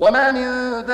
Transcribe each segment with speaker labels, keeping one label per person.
Speaker 1: وما من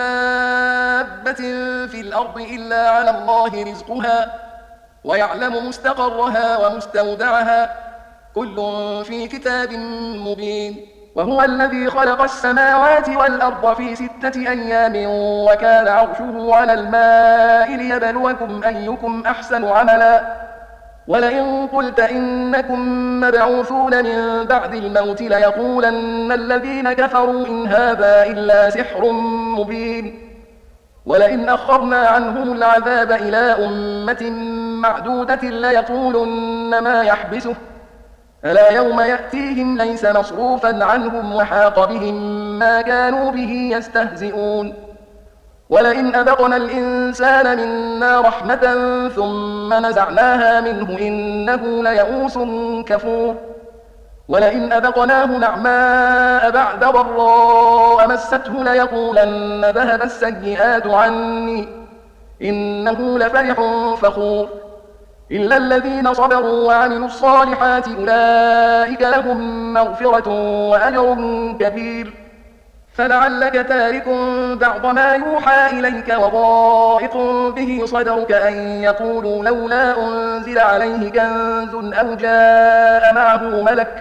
Speaker 1: دابة في الأرض إلا على الله رزقها ويعلم مستقرها ومستودعها كل في كتاب مبين. وهو الذي خلق السماوات والأرض في 6 أيام وكان عرشه على الماء ليبلوكم أيكم أحسن عملا ولئن قلت إنكم مبعوثون من بعد الموت ليقولن الذين كفروا إن هذا إلا سحر مبين. ولئن أخرنا عنهم العذاب إلى أمة معدودة ليقولن ما يحبسه ألا يوم يأتيهم ليس مصروفا عنهم وحاق بهم ما كانوا به يستهزئون. ولئن أذقنا الإنسان منا رحمة ثم نزعناها منه إنه ليئوس كفور. ولئن أذقناه نعماء بعد ضراء مسته ليقولن ذهب السيئات عني إنه لفرح فخور. إلا الذين صبروا وعملوا الصالحات أولئك لهم مغفرة وأجر كبير. فلعلك تارك بعض ما يوحى إليك وضائق به صدرك أن يقولوا لولا أنزل عليه كنز أو جاء معه ملك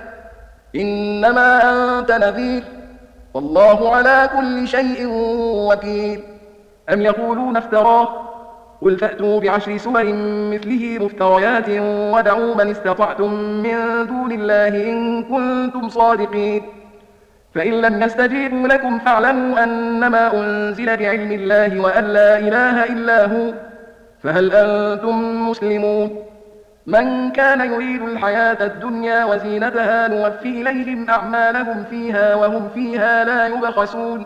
Speaker 1: إنما أنت نذير والله على كل شيء وكيل. أم يقولون افتراه قل فأتوا ب10 سور مثله مفتريات ودعوا من استطعتم من دون الله إن كنتم صادقين. فإن لم يستجيبوا لكم فاعلموا أنما أنزل بعلم الله وأن لا إله إلا هو فهل أنتم مسلمون. من كان يريد الحياة الدنيا وزينتها نوفي إليهم أعمالهم فيها وهم فيها لا يبخسون.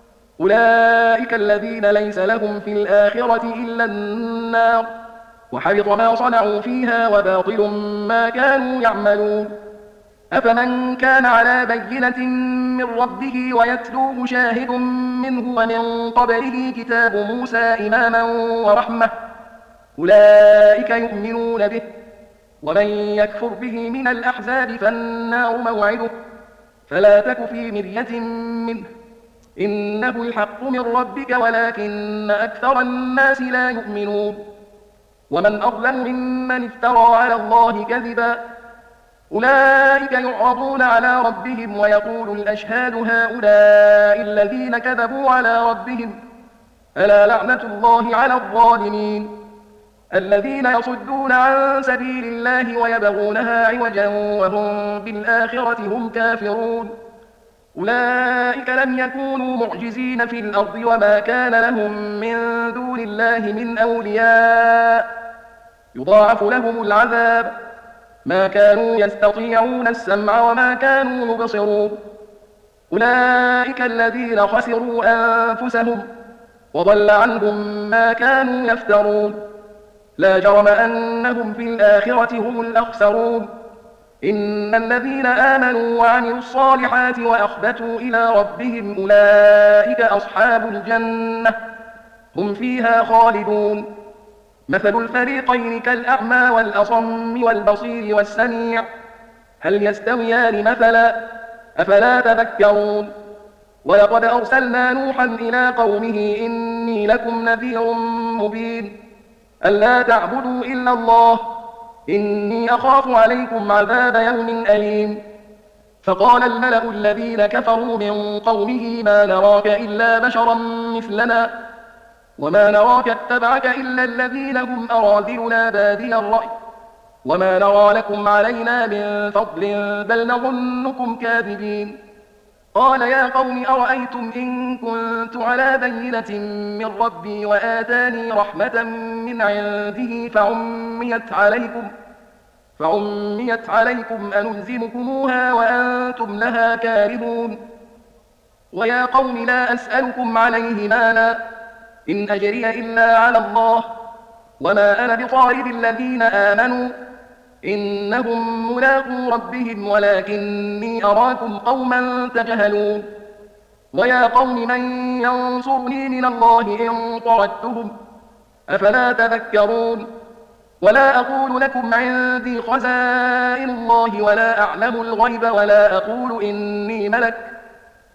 Speaker 1: أولئك الذين ليس لهم في الآخرة إلا النار وحبط ما صنعوا فيها وباطل ما كانوا يعملون. أفمن كان على بينة من ربه ويتلوه شاهد منه ومن قبله كتاب موسى إماما ورحمة أولئك يؤمنون به ومن يكفر به من الأحزاب فالنار موعده فلا تك في مرية منه إنه الحق من ربك ولكن أكثر الناس لا يؤمنون. ومن أظلم ممن افترى على الله كذبا أولئك يعرضون على ربهم ويقول الأشهاد هؤلاء الذين كذبوا على ربهم ألا لعنة الله على الظالمين الذين يصدون عن سبيل الله ويبغونها عوجا وهم بالآخرة هم كافرون. أولئك لم يكونوا معجزين في الأرض وما كان لهم من دون الله من أولياء يضاعف لهم العذاب ما كانوا يستطيعون السمع وما كانوا يبصرون. أولئك الذين خسروا أنفسهم وضل عنهم ما كانوا يفترون. لا جرم أنهم في الآخرة هم الأخسرون. إن الذين آمنوا وعملوا الصالحات وأخبتوا إلى ربهم أولئك أصحاب الجنة هم فيها خالدون. مثل الفريقين كالأعمى والأصم والبصير والسميع هل يستويان مثلا أفلا تذكرون. ولقد أرسلنا نوحا إلى قومه إني لكم نذير مبين ألا تعبدوا إلا الله إني أخاف عليكم عذاب يوم أليم. فقال الملأ الذين كفروا من قومه ما نراك إلا بشرا مثلنا وما نراك اتبعك إلا الذين هم أراذلنا بادي الرأي وما نرى لكم علينا من فضل بل نظنكم كاذبين. قال يا قوم أرأيتم إن كنت على بينة من ربي وآتاني رحمة من عنده فعميت عليكم أنلزمكموها وأنتم لها كارهون. ويا قوم لا أسألكم عليه مالا إن أجري إلا على الله وما أنا بطارد الذين آمنوا إنهم ملاقو ربهم ولكني أراكم قوما تجهلون. ويا قوم من ينصرني من الله إن طردتهم أفلا تذكرون. ولا أقول لكم عندي خزائن الله ولا أعلم الغيب ولا أقول إني ملك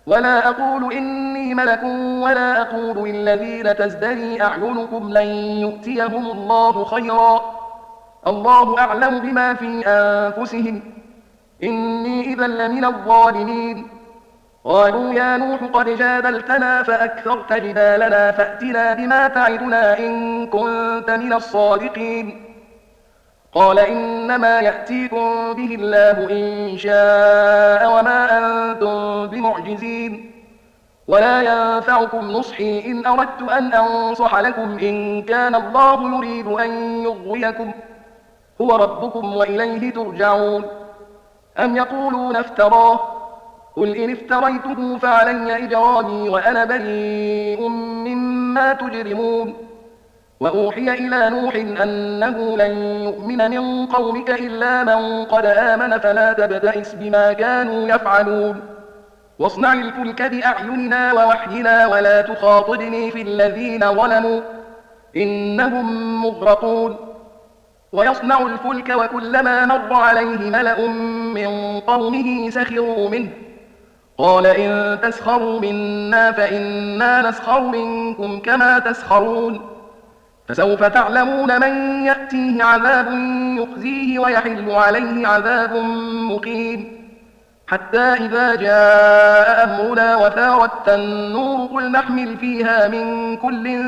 Speaker 1: ولا أقول إني ملك ولا أقول للذين تزدري أعينكم لن يؤتيهم الله خيرا، الله أعلم بما في أنفسهم إني إذا لمن الظالمين. قالوا يا نوح قد جادلتنا فأكثرت جدالنا فأتنا بما تعدنا إن كنت من الصادقين. قال إنما يأتيكم به الله إن شاء وما أنتم بمعجزين، ولا ينفعكم نصحي إن أردت أن أنصح لكم إن كان الله يريد أن يغويكم هو ربكم وإليه ترجعون. أم يقولون افتراه، قل إن افتريته فعلي إجرامي وأنا بريء مما تجرمون. وأوحي إلى نوح أنه لن يؤمن من قومك إلا من قد آمن فلا تبتئس بما كانوا يفعلون، واصنع الفلك بأعيننا ووحينا ولا تخاطبني في الذين ظلموا إنهم مغرقون. ويصنع الفلك وكلما مر عليه ملأ من قومه سخروا منه، قال إن تسخروا منا فإنا نسخر منكم كما تسخرون. فسوف تعلمون من يأتيه عذاب يخزيه ويحل عليه عذاب مقيم. حتى إذا جاء أمرنا وفارت النور قل نحمل فيها من كل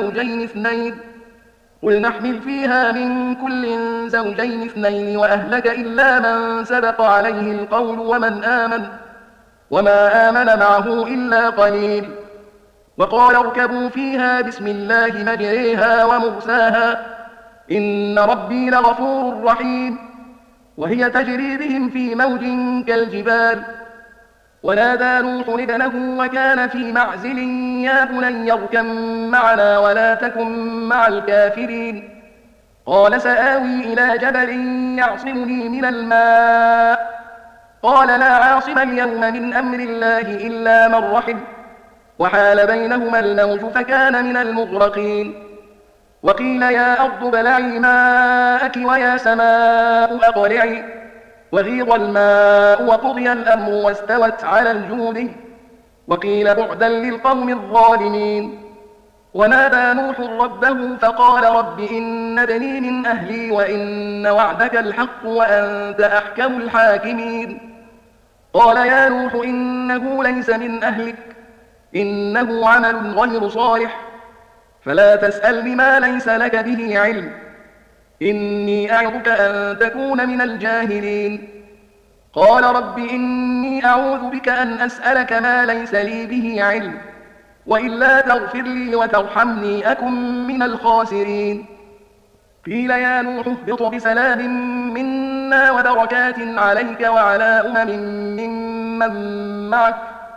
Speaker 1: زوجين اثنين وأهلك إلا من سبق عليه القول وما آمن معه إلا قليل. وقال اركبوا فيها بسم الله مجريها ومرساها إن ربي لغفور رحيم. وهي تجري بهم في موج كالجبال. ونادى نوح ابنه وكان في معزل يا بني اركب معنا ولا تكن مع الكافرين. قال سآوي إلى جبل يعصمني من الماء. قال لا عاصم اليوم من أمر الله إلا من رحم، وحال بينهما الموج فكان من المغرقين. وقيل يا أرض بلعي ماءك ويا سماء أقلعي، وغيض الماء وقضي الأمر واستوت على الجود، وقيل بعدا للقوم الظالمين. ونادى نوح ربه فقال رب إن ابني من أهلي وإن وعدك الحق وأنت أحكم الحاكمين. قال يا نوح إنه ليس من أهلك إنه عمل غير صالح فلا تسأل بما ليس لك به علم إني أعظك أن تكون من الجاهلين. قال رب إني أعوذ بك أن أسألك ما ليس لي به علم وإلا تغفر لي وترحمني أكن من الخاسرين. قيل يا نوح اهبط بسلام منا وبركات عليك وعلى أمم ممن معك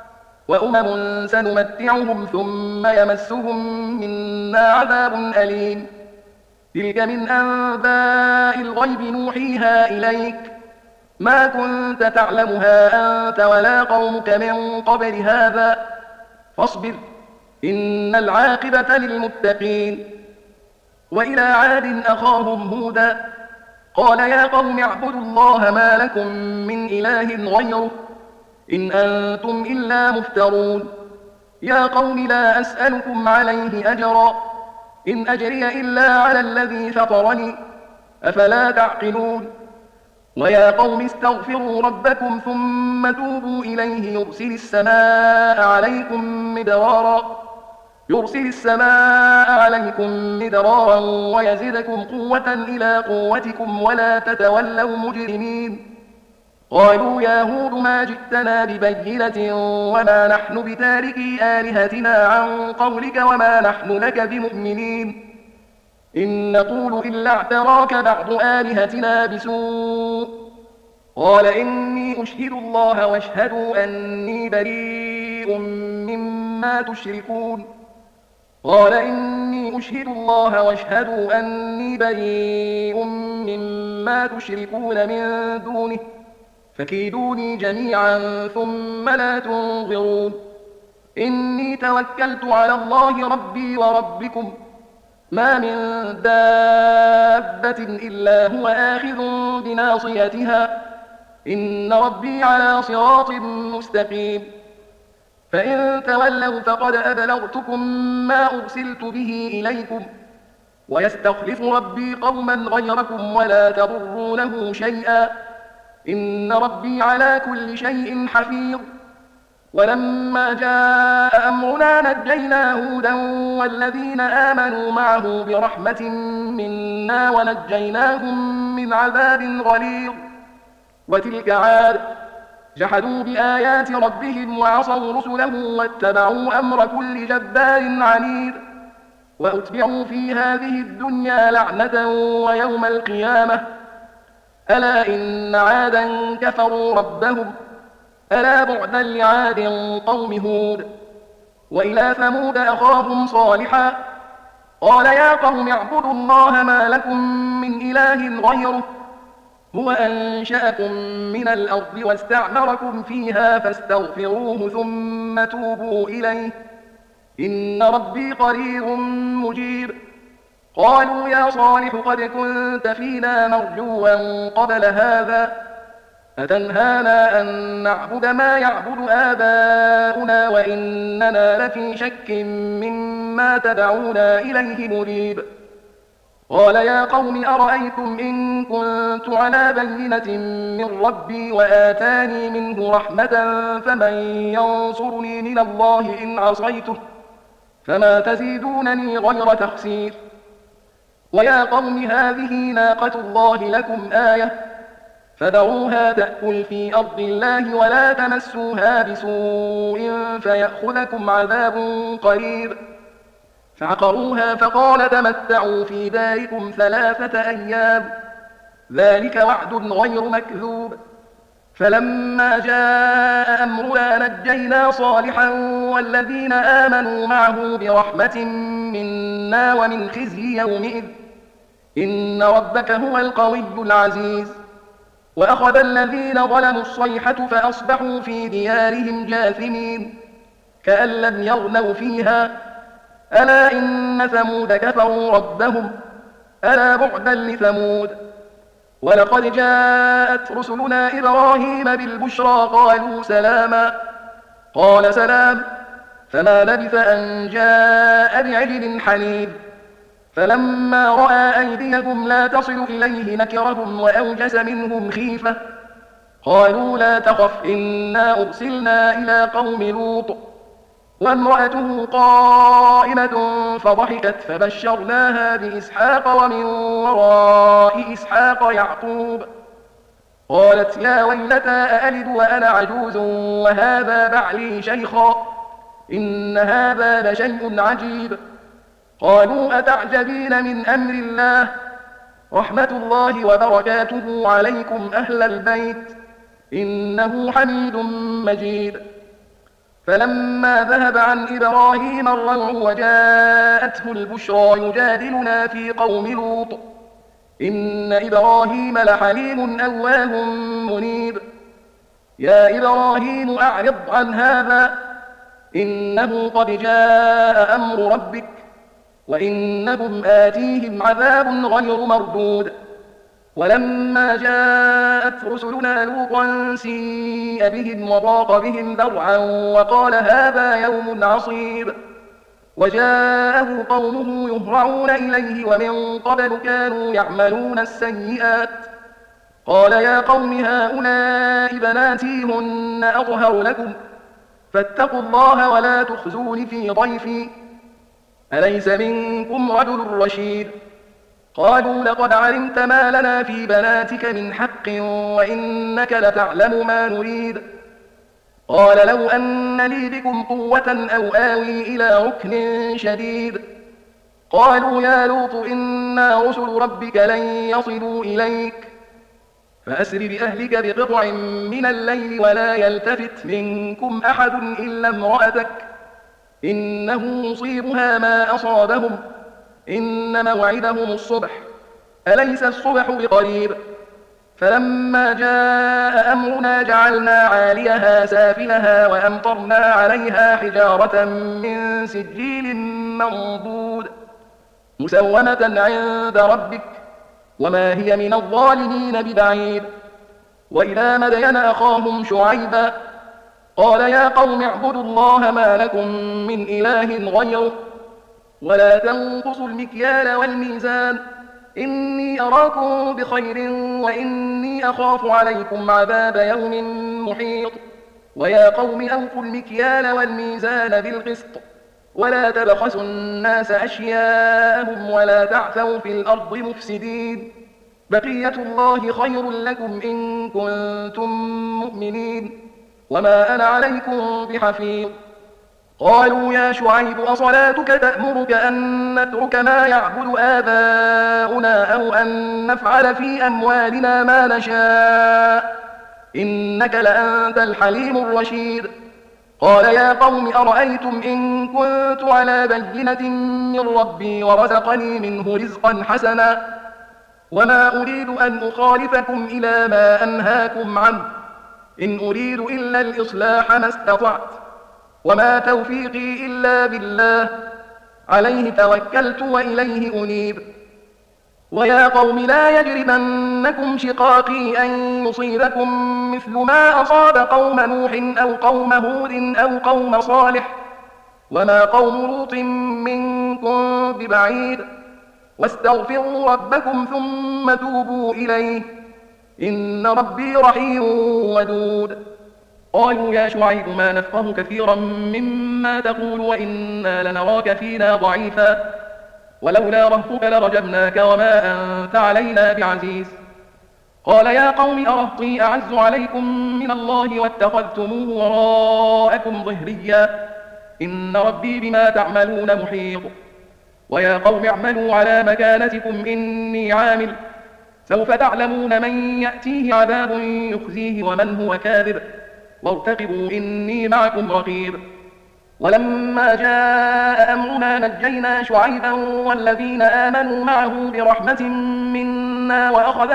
Speaker 1: وأمم سنمتعهم ثم يمسهم منا عذاب أليم. تلك من أنباء الغيب نوحيها إليك ما كنت تعلمها أنت ولا قومك من قبل هذا فاصبر إن العاقبة للمتقين. وإلى عاد أخاهم هودا قال يا قوم اعبدوا الله ما لكم من إله غيره إن أنتم إلا مفترون. يا قوم لا أسألكم عليه أجرا إن أجري إلا على الذي فطرني أفلا تعقلون. ويا قوم استغفروا ربكم ثم توبوا إليه يرسل السماء عليكم مدرارا ويزدكم قوة إلى قوتكم ولا تتولوا مجرمين. قالوا يا هود ما جئتنا ببينة وما نحن بتاركي آلهتنا عن قولك وما نحن لك بمؤمنين إن نقول إلا اعتراك بعض آلهتنا بسوء. قال إني أشهد الله واشهدوا أني بريء مما تشركون. قال إني أشهد الله واشهدوا أني بريء مما تشركون من دونه فكيدوني جميعا ثم لا تنظرون. إني توكلت على الله ربي وربكم ما من دابة إلا هو آخذ بناصيتها إن ربي على صراط مستقيم. فإن تولوا فقد أبلغتكم ما أرسلت به إليكم ويستخلف ربي قوما غيركم ولا تضرونه شيئا إن ربي على كل شيء حفيظ. ولما جاء أمرنا نجينا هودا والذين آمنوا معه برحمة منا ونجيناهم من عذاب غليظ. وتلك عاد جحدوا بآيات ربهم وعصوا رسله واتبعوا أمر كل جبار عنيد. وأتبعوا في هذه الدنيا لعنة ويوم القيامة ألا إن عادا كفروا ربهم ألا بعدا لعاد قوم هود. وإلى ثمود أخاهم صالحا قال يا قوم اعبدوا الله ما لكم من إله غيره هو أنشأكم من الأرض واستعمركم فيها فاستغفروه ثم توبوا إليه إن ربي قريب مجيب. قالوا يا صالح قد كنت فينا مرجوا قبل هذا أتنهانا أن نعبد ما يعبد آباؤنا وإننا لفي شك مما تدعونا إليه مريب. قال يا قوم أرأيتم إن كنت على بينة من ربي وآتاني منه رحمة فمن ينصرني من الله إن عصيته فما تزيدونني غير تخسير. ويا قوم هذه ناقة الله لكم آية فذروها تأكل في أرض الله ولا تمسوها بسوء فيأخذكم عذاب قريب. فعقروها فقال تمتعوا في داركم 3 أيام ذلك وعد غير مكذوب. فلما جاء أمرنا نجينا صالحا والذين آمنوا معه برحمة منا ومن خزي يومئذ إن ربك هو القوي العزيز. وأخذ الذين ظلموا الصيحة فأصبحوا في ديارهم جاثمين كأن لم يغنوا فيها ألا إن ثمود كفروا ربهم ألا بعدا لثمود. ولقد جاءت رسلنا إبراهيم بالبشرى قالوا سلاما قال سلام فما لبث أن جاء بعجل حنيذ. فلما رأى أيديهم لا تصل إليه نكرهم وأوجس منهم خيفة قالوا لا تخف إنا أرسلنا إلى قوم لوط وامرأته قائمة فضحكت فبشرناها بإسحاق ومن وراء إسحاق يعقوب قالت يا ويلتى أألد وأنا عجوز وهذا بعلي شيخا إن هذا لشيء عجيب. قالوا أتعجبين من أمر الله رحمة الله وبركاته عليكم أهل البيت إنه حميد مجيد. فلما ذهب عن إبراهيم الروع وجاءته البشرى يجادلنا في قوم لوط إن إبراهيم لحليم أواه منيب. يا إبراهيم أعرض عن هذا إنه قد جاء أمر ربك وإنهم آتيهم عذاب غير مردود. ولما جاءت رسلنا لوطا سيء بهم وضاق بهم ذرعا وقال هذا يوم عصيب. وجاءه قومه يهرعون إليه ومن قبل كانوا يعملون السيئات قال يا قوم هؤلاء بناتي هن أطهر لكم فاتقوا الله ولا تخزون في ضيفي أليس منكم رجل رشيد. قالوا لقد علمت ما لنا في بناتك من حق وإنك لتعلم ما نريد. قال لو أن لي بكم قوة أو آوي إلى ركن شديد. قالوا يا لوط إنا رسل ربك لن يصلوا إليك فأسر بأهلك بقطع من الليل ولا يلتفت منكم أحد إلا امرأتك إنه مصيبها ما أصابهم إن موعدهم الصبح أليس الصبح بقريب. فلما جاء أمرنا جعلنا عاليها سافلها وأمطرنا عليها حجارة من سجيل منضود مسومة عند ربك وما هي من الظالمين ببعيد. وإلى مدين أخاهم شعيبا قال يا قوم اعبدوا الله ما لكم من إله غيره ولا تنقصوا المكيال والميزان إني أراكم بخير وإني أخاف عليكم عذاب يوم محيط ويا قوم أوفوا المكيال والميزان بالقسط ولا تبخسوا الناس أشياءهم ولا تعثوا في الأرض مفسدين بقية الله خير لكم إن كنتم مؤمنين وما أنا عليكم بحفيظ قالوا يا شعيب أصلاتك تأمرك أن نترك ما يعبد آباؤنا أو أن نفعل في أموالنا ما نشاء إنك لأنت الحليم الرشيد قال يا قوم أرأيتم إن كنت على بينة من ربي ورزقني منه رزقا حسنا وما أريد أن أخالفكم إلى ما أنهاكم عنه إن أريد إلا الإصلاح ما استطعت وما توفيقي إلا بالله عليه توكلت وإليه أنيب ويا قوم لا يجرمنكم شقاقي أن يصيبكم مثل ما أصاب قوم نوح أو قوم هود أو قوم صالح وما قوم لوط منكم ببعيد واستغفروا ربكم ثم توبوا إليه إن ربي رحيم ودود قالوا يا شعيب ما نفقه كثيرا مما تقول وإنا لنراك فينا ضعيفا ولولا رهطك لرجمناك وما أنت علينا بعزيز قال يا قوم أرهطي أعز عليكم من الله واتخذتموه وراءكم ظهريا إن ربي بما تعملون محيط ويا قوم اعملوا على مكانتكم إني عامل سوف تعلمون من يأتيه عذاب يخزيه ومن هو كاذب وارتقبوا إني معكم رقيب ولما جاء أمرنا نجينا شعيبا والذين آمنوا معه برحمة منا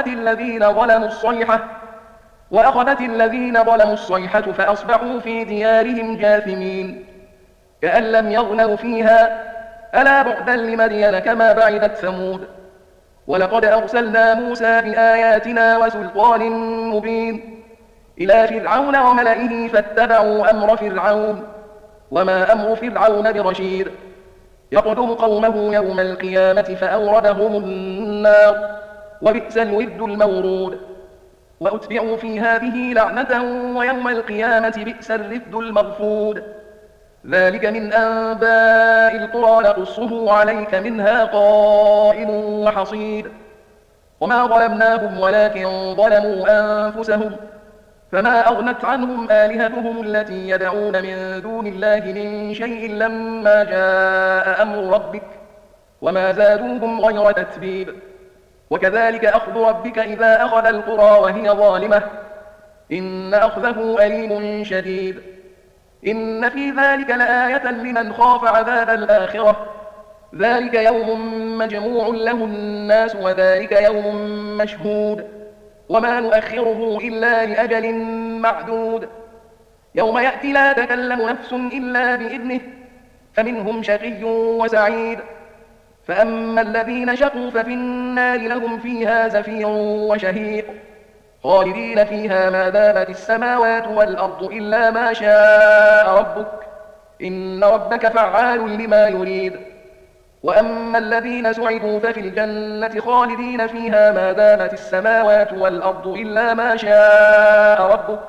Speaker 1: وأخذت الذين ظلموا الصيحة فأصبحوا في ديارهم جاثمين كأن لم يغنوا فيها ألا بعدا لمدين كما بعدت ثمود ولقد أرسلنا موسى بآياتنا وسلطان مبين إلى فرعون وملئه فاتبعوا أمر فرعون وما أمر فرعون برشيد يقدم قومه يوم القيامة فأوردهم النار وبئس الورد المورود وأتبعوا في هذه لعنة ويوم القيامة بئس الرفد المرفود ذلك من أنباء القرى نقصه عليك منها قائم وحصيد وما ظلمناهم ولكن ظلموا أنفسهم فما أغنت عنهم آلهتهم التي يدعون من دون الله من شيء لما جاء أمر ربك وما زادوهم غير تتبيب وكذلك أخذ ربك إذا أخذ القرى وهي ظالمة إن أخذه أليم شديد إن في ذلك لآية لمن خاف عذاب الآخرة ذلك يوم مجموع له الناس وذلك يوم مشهود وما نؤخره إلا لأجل معدود يوم يأتي لا تكلم نفس إلا بإذنه فمنهم شقي وسعيد فأما الذين شقوا ففي النار لهم فيها زفير وشهيق خالدين فيها ما دامت السماوات والأرض إلا ما شاء ربك إن ربك فعال لما يريد وأما الذين سعدوا ففي الجنة خالدين فيها ما دامت السماوات والأرض إلا ما شاء ربك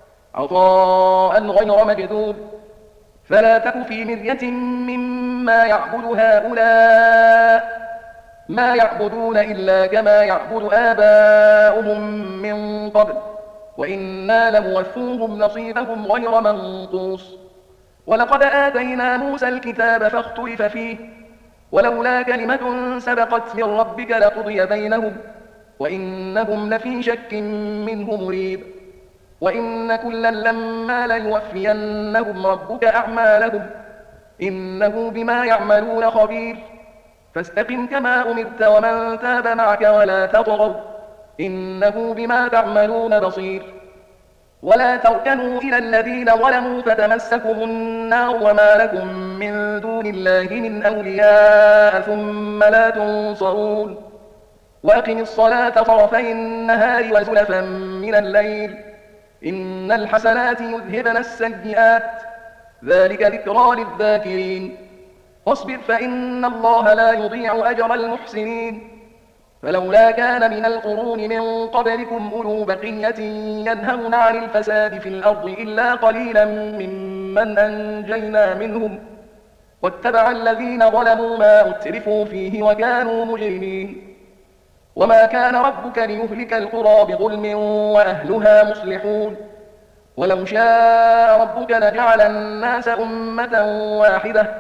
Speaker 1: عطاء غير مجدود فلا تك في مرية مما يعبد هؤلاء ما يعبدون إلا كما يعبد آباؤهم من قبل وإنا لموفوهم نصيبهم غير منقوص ولقد آتينا موسى الكتاب فاختلف فيه ولولا كلمة سبقت من ربك لقضي بينهم وإنهم لفي شك منه مريب وإن كلا لما ليوفينهم ربك أعمالهم إنه بما يعملون خبير فاستقم كما أمرت ومن تاب معك ولا تطغوا إنه بما تعملون بصير ولا تركنوا إلى الذين ظلموا فتمسكم النار وما لكم من دون الله من أولياء ثم لا تنصرون وأقم الصلاة طرفي النهار وزلفا من الليل إن الحسنات يذهبن السيئات ذلك ذكرى للذاكرين فاصبر فإن الله لا يضيع أجر المحسنين فلولا كان من القرون من قبلكم أولو بقية ينهون عن الفساد في الأرض إلا قليلا ممن أنجينا منهم واتبع الذين ظلموا ما أترفوا فيه وكانوا مجرمين وما كان ربك ليهلك القرى بظلم وأهلها مصلحون ولو شاء ربك لجعل الناس أمة واحدة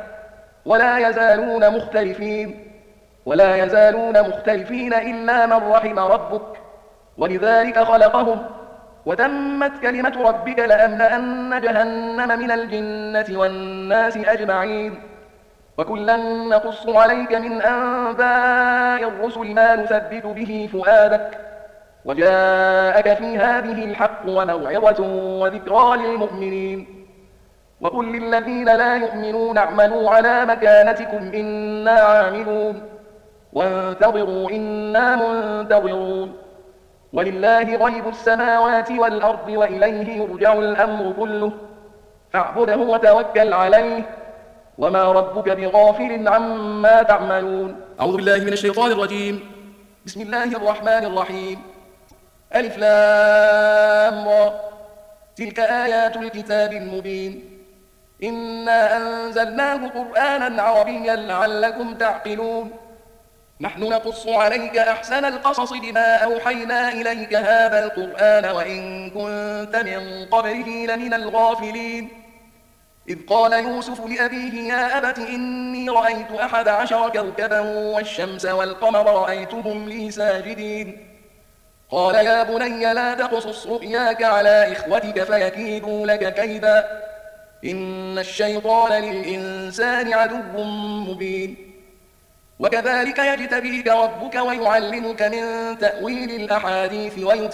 Speaker 1: ولا يزالون مختلفين إلا من رحم ربك ولذلك خلقهم وتمت كلمة ربك لأملأن جهنم من الجنة والناس أجمعين وكلا نقص عليك من أنباء الرسل ما نثبت به فؤادك وجاءك في هذه الحق وموعظة وذكرى للمؤمنين وقل للذين لا يؤمنون اعملوا على مكانتكم إنا عاملون وانتظروا إنا منتظرون ولله غيب السماوات والأرض وإليه يرجع الأمر كله فاعبده وتوكل عليه وما ربك بغافل عما تعملون. أعوذ بالله من الشيطان الرجيم. بسم الله الرحمن الرحيم. ألف لام را تلك آيات الكتاب المبين إنا أنزلناه قرآنا عربيا لعلكم تعقلون نحن نقص عليك أحسن القصص بما أوحينا إليك هذا القرآن وإن كنت من قبله لمن الغافلين إذ قال يوسف لأبيه يا أبت إني رأيت 11 كوكبا والشمس والقمر رأيتهم لي ساجدين قال يا بني لا تقصص رؤياك على إخوتك فيكيدوا لك كيدا إن الشيطان للإنسان عدو مبين وكذلك يجتبيك ربك ويعلمك من تأويل الأحاديث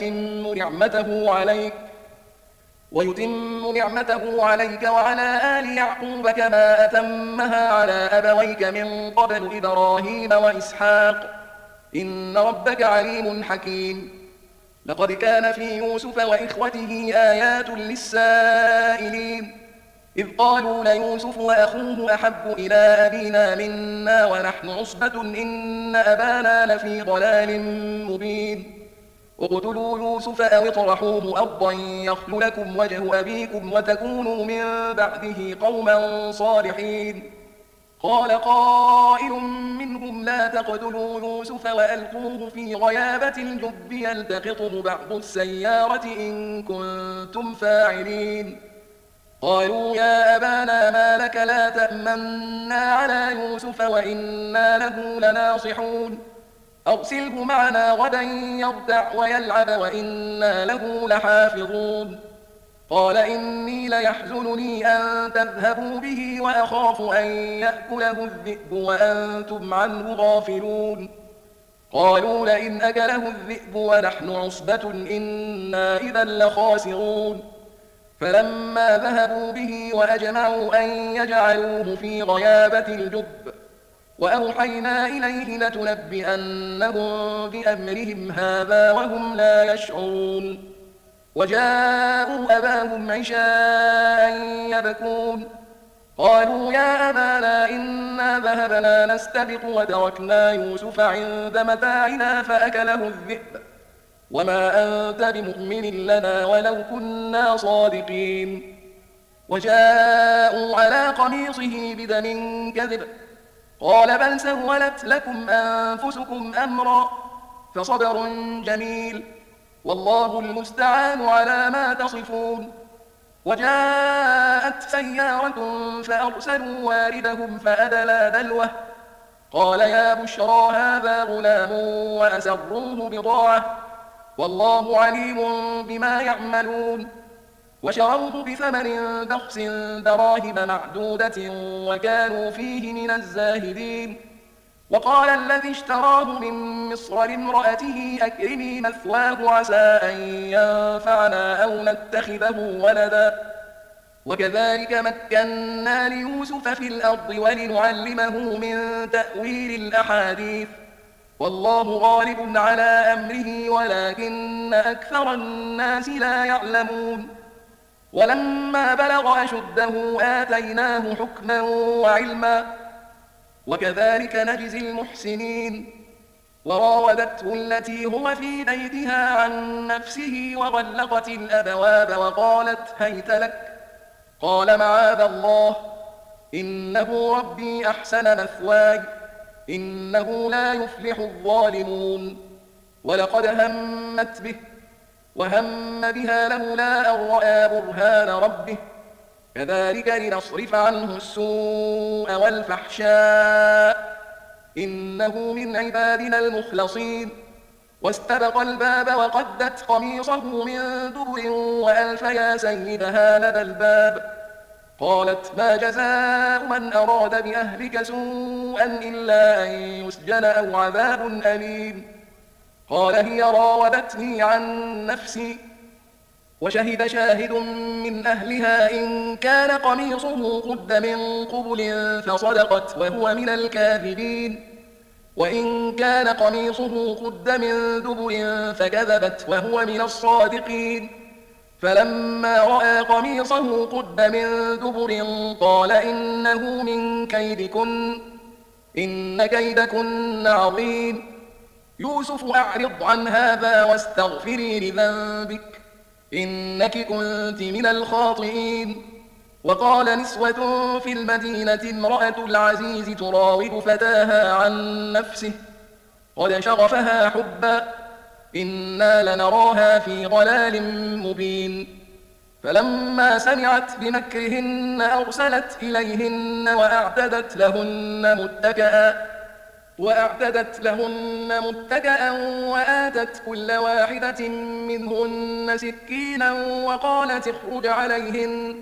Speaker 1: ويتم نعمته عليك وعلى آل يعقوب كما أتمها على أبويك من قبل إبراهيم وإسحاق إن ربك عليم حكيم لقد كان في يوسف وإخوته آيات للسائلين إذ قالوا ليوسف وأخوه أحب إلى أبينا منا ونحن عصبة إن أبانا لفي ضلال مبين اقتلوا يوسف أو اطرحوه أرضا يخل لكم وجه أبيكم وتكونوا من بعده قوما صالحين قال قائل منهم لا تقتلوا يوسف وألقوه في غيابة الجب يلتقطه بعض السيارة إن كنتم فاعلين قالوا يا أبانا ما لك لا تأمنا على يوسف وإنا له لناصحون أرسله معنا غدا يرتع ويلعب وإنا له لحافظون قال إني ليحزنني أن تذهبوا به وأخاف أن يأكله الذئب وأنتم عنه غافلون قالوا لئن أكله الذئب ونحن عصبة إنا إذا لخاسرون فلما ذهبوا به وأجمعوا أن يجعلوه في غيابة الجب وأوحينا إليه لتنبئنهم بأمرهم هذا وهم لا يشعرون وجاءوا أباهم عشاء يبكون قالوا يا أبانا إنا ذهبنا نستبق وتركنا يوسف عند متاعنا فأكله الذئب وما أنت بمؤمن لنا ولو كنا صادقين وجاءوا على قميصه بدم كذب قال بل سولت لكم أنفسكم أمرا فصبر جميل والله المستعان على ما تصفون وجاءت سيارة فأرسلوا واردهم فأدلى دلوه قال يا بشرى هذا غلام وأسروه بضاعة والله عليم بما يعملون وشروه بثمن بخس دراهم معدودة وكانوا فيه من الزاهدين وقال الذي اشتراه من مصر لامرأته أكرمي مثواه عسى أن ينفعنا أو نتخذه ولدا وكذلك مكنا ليوسف في الأرض ولنعلمه من تأويل الأحاديث والله غالب على أمره ولكن أكثر الناس لا يعلمون ولما بلغ أشده آتيناه حكما وعلما وكذلك نجزي المحسنين وراودته التي هو في بيتها عن نفسه وغلقت الأبواب وقالت هيت لك قال معاذ الله إنه ربي أحسن مثواي إنه لا يفلح الظالمون ولقد همت به وهم بها لولا أن رأى برهان ربه كذلك لنصرف عنه السوء والفحشاء إنه من عبادنا المخلصين واستبق الباب وقدت قميصه من دبر وألف يا سيدها لدى الباب قالت ما جزاء من أراد بأهلك سوءا إلا أن يسجن أو عذاب أليم قال هي راودتني عن نفسي وشهد شاهد من أهلها إن كان قميصه قد من قبل فصدقت وهو من الكاذبين وإن كان قميصه قد من دبر فكذبت وهو من الصادقين فلما رأى قميصه قد من دبر قال إنه من كيدكن إن كيدكن عظيم يوسف أعرض عن هذا واستغفري لذنبك إنك كنت من الخاطئين وقال نسوة في المدينة امرأة العزيز تراود فتاها عن نفسه قد شغفها حبا إنا لنراها في ضلال مبين فلما سمعت بمكرهن أرسلت إليهن وأعتدت لهن متكأ وآتت كل واحدة منهن سكينا وقالت اخرج عليهن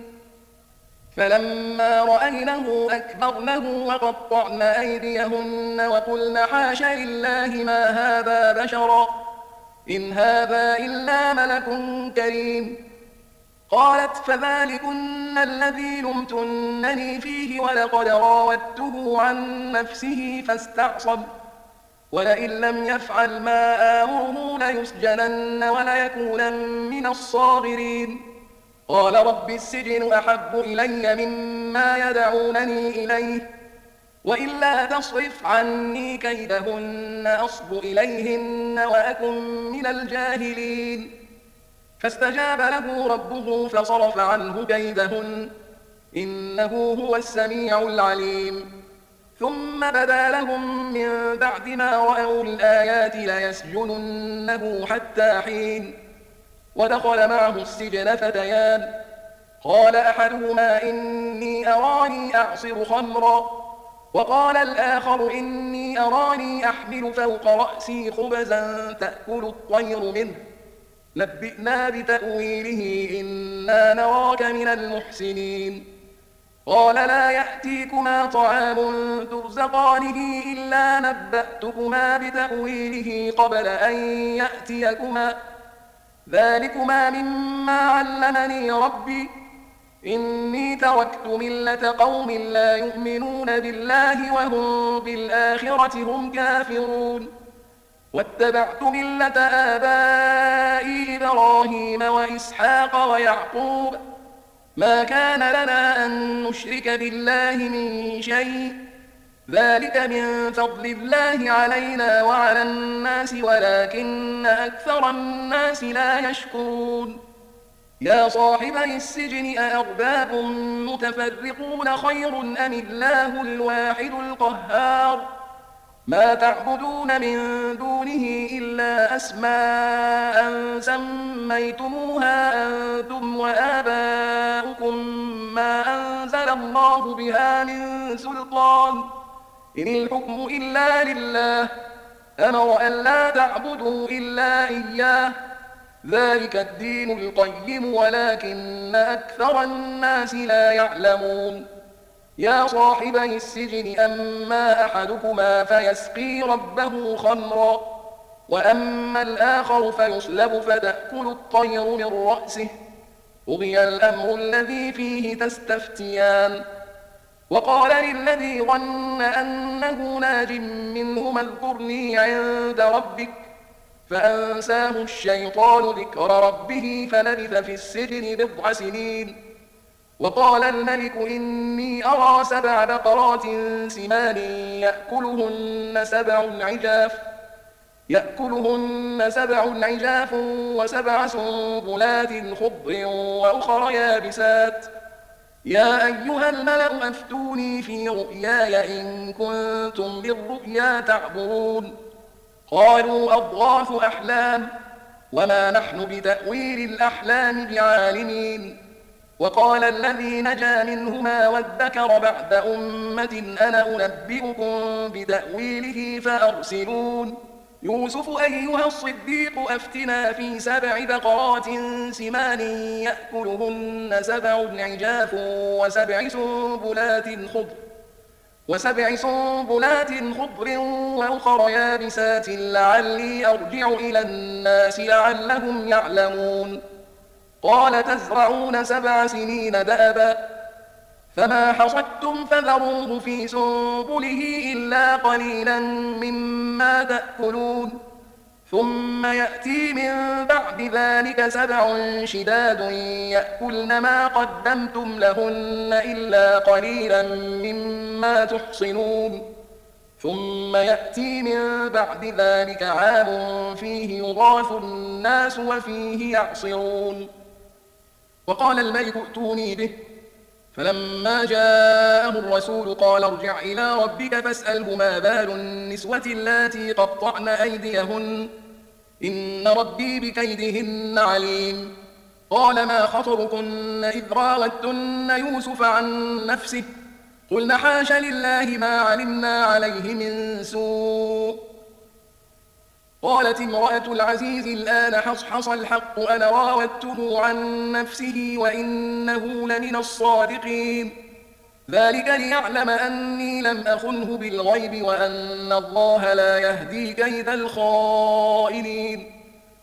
Speaker 1: فلما رأينه أكبرنه وقطعن أيديهن وقلن حاش لله ما هذا بشرا إن هذا إلا ملك كريم قالت فذلكن الذي لمتنني فيه ولقد راودته عن نفسه فاستعصم ولئن لم يفعل ما آمره ليسجنن وليكونن من الصاغرين قال رب السجن أحب إلي مما يدعونني إليه وإلا تصرف عني كيدهن أصب إليهن وأكن من الجاهلين فاستجاب له ربه فصرف عنه كيدهن إنه هو السميع العليم ثم بدا لهم من بعد ما رأوا الآيات ليسجننه حتى حين ودخل معه السجن فتيان قال أحدهما إني أراني أعصر خمرا وقال الآخر إني أراني أحمل فوق رأسي خبزا تأكل الطير منه نبئنا بتأويله إنا نراك من المحسنين قال لا يأتيكما طعام ترزقانه إلا نبأتكما بتأويله قبل أن يأتيكما ذلكما مما علمني ربي إني تركت ملة قوم لا يؤمنون بالله وهم بالآخرة هم كافرون واتبعت ملة آبائي إبراهيم وإسحاق ويعقوب ما كان لنا أن نشرك بالله من شيء ذلك من فضل الله علينا وعلى الناس ولكن أكثر الناس لا يشكرون يا صاحبي السجن أأرباب متفرقون خير أم الله الواحد القهار ما تعبدون من دونه إلا أسماء سميتموها أنتم وآباؤكم ما أنزل الله بها من سلطان إن الحكم إلا لله أمر أن لا تعبدوا إلا إياه ذلك الدين القيم ولكن أكثر الناس لا يعلمون يا صاحبي السجن أما أحدكما فيسقي ربه خمرا وأما الآخر فيصلب فتأكل الطير من رأسه قضي الأمر الذي فيه تستفتيان وقال للذي ظن أنه ناج منهما اذكرني عند ربك فأنساه الشيطان ذكر ربه فلبث في السجن 9 سنين. وقال الملك إني أرى 7 بقرات سمان يأكلهن 7 عجاف و7 سنبلات خضر وأخر يابسات. يا أيها الملأ أفتوني في رؤياي إن كنتم للرؤيا تعبرون. قالوا أضغاث أحلام وما نحن بتأويل الأحلام بعالمين. وقال الذي نجا منهما وادكر بعد أمة أنا أنبئكم بتأويله فأرسلون. يوسف أيها الصديق أفتنا في 7 بقرات سمان يأكلهن 7 عجاف و7 سنبلات خضر وأخر يابسات لعلي أرجع إلى الناس لعلهم يعلمون. قال تزرعون 7 سنين دأبا فما حصدتم فذروه في سنبله إلا قليلا مما تأكلون. ثم يأتي من بعد ذلك 7 شداد يأكلن ما قدمتم لهن إلا قليلا مما تحصنون. ثم يأتي من بعد ذلك عام فيه يغاث الناس وفيه يعصرون. وقال الملك ائتوني به فلما جاءه الرسول قال ارجع إلى ربك فاسأله ما بال النسوة اللاتي قطعن أيديهن إن ربي بكيدهن عليم. قال ما خطركن إذ راودتن يوسف عن نفسه قلن حاش لله ما علمنا عليه من سوء. قالت امرأة العزيز الآن حصحص الحق أنا راودته عن نفسه وإنه لمن الصادقين. ذلك ليعلم أني لم أخنه بالغيب وأن الله لا يهدي كيد الخائنين.